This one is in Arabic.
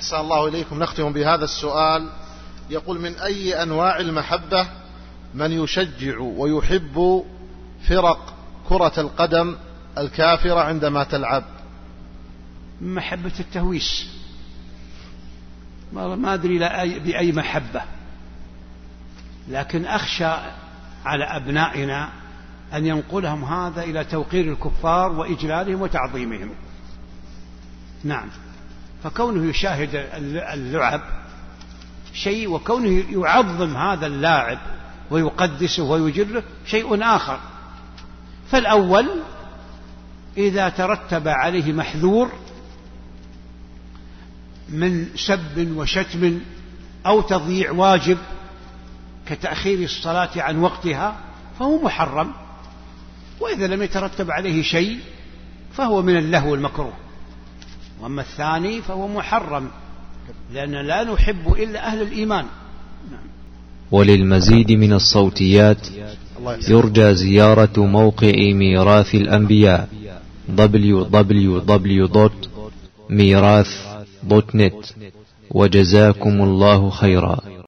أحسن الله إليكم. نختم بهذا السؤال. يقول: من أي أنواع المحبة من يشجع ويحب فرق كرة القدم الكافرة عندما تلعب؟ محبة التهويس، ما أدري بأي محبة، لكن أخشى على أبنائنا أن ينقلهم هذا إلى توقير الكفار وإجلالهم وتعظيمهم. نعم، فكونه يشاهد اللعب شيء، وكونه يعظم هذا اللاعب ويقدسه ويجره شيء آخر. فالأول إذا ترتب عليه محذور من سب وشتم أو تضييع واجب كتأخير الصلاة عن وقتها فهو محرم، وإذا لم يترتب عليه شيء فهو من اللهو المكروه. وأما الثاني فهو محرم، لأن لا نحب إلا أهل الإيمان. وللمزيد من الصوتيات يرجى زيارة موقع ميراث الأنبياء www.mirath.net. وجزاكم الله خيرا.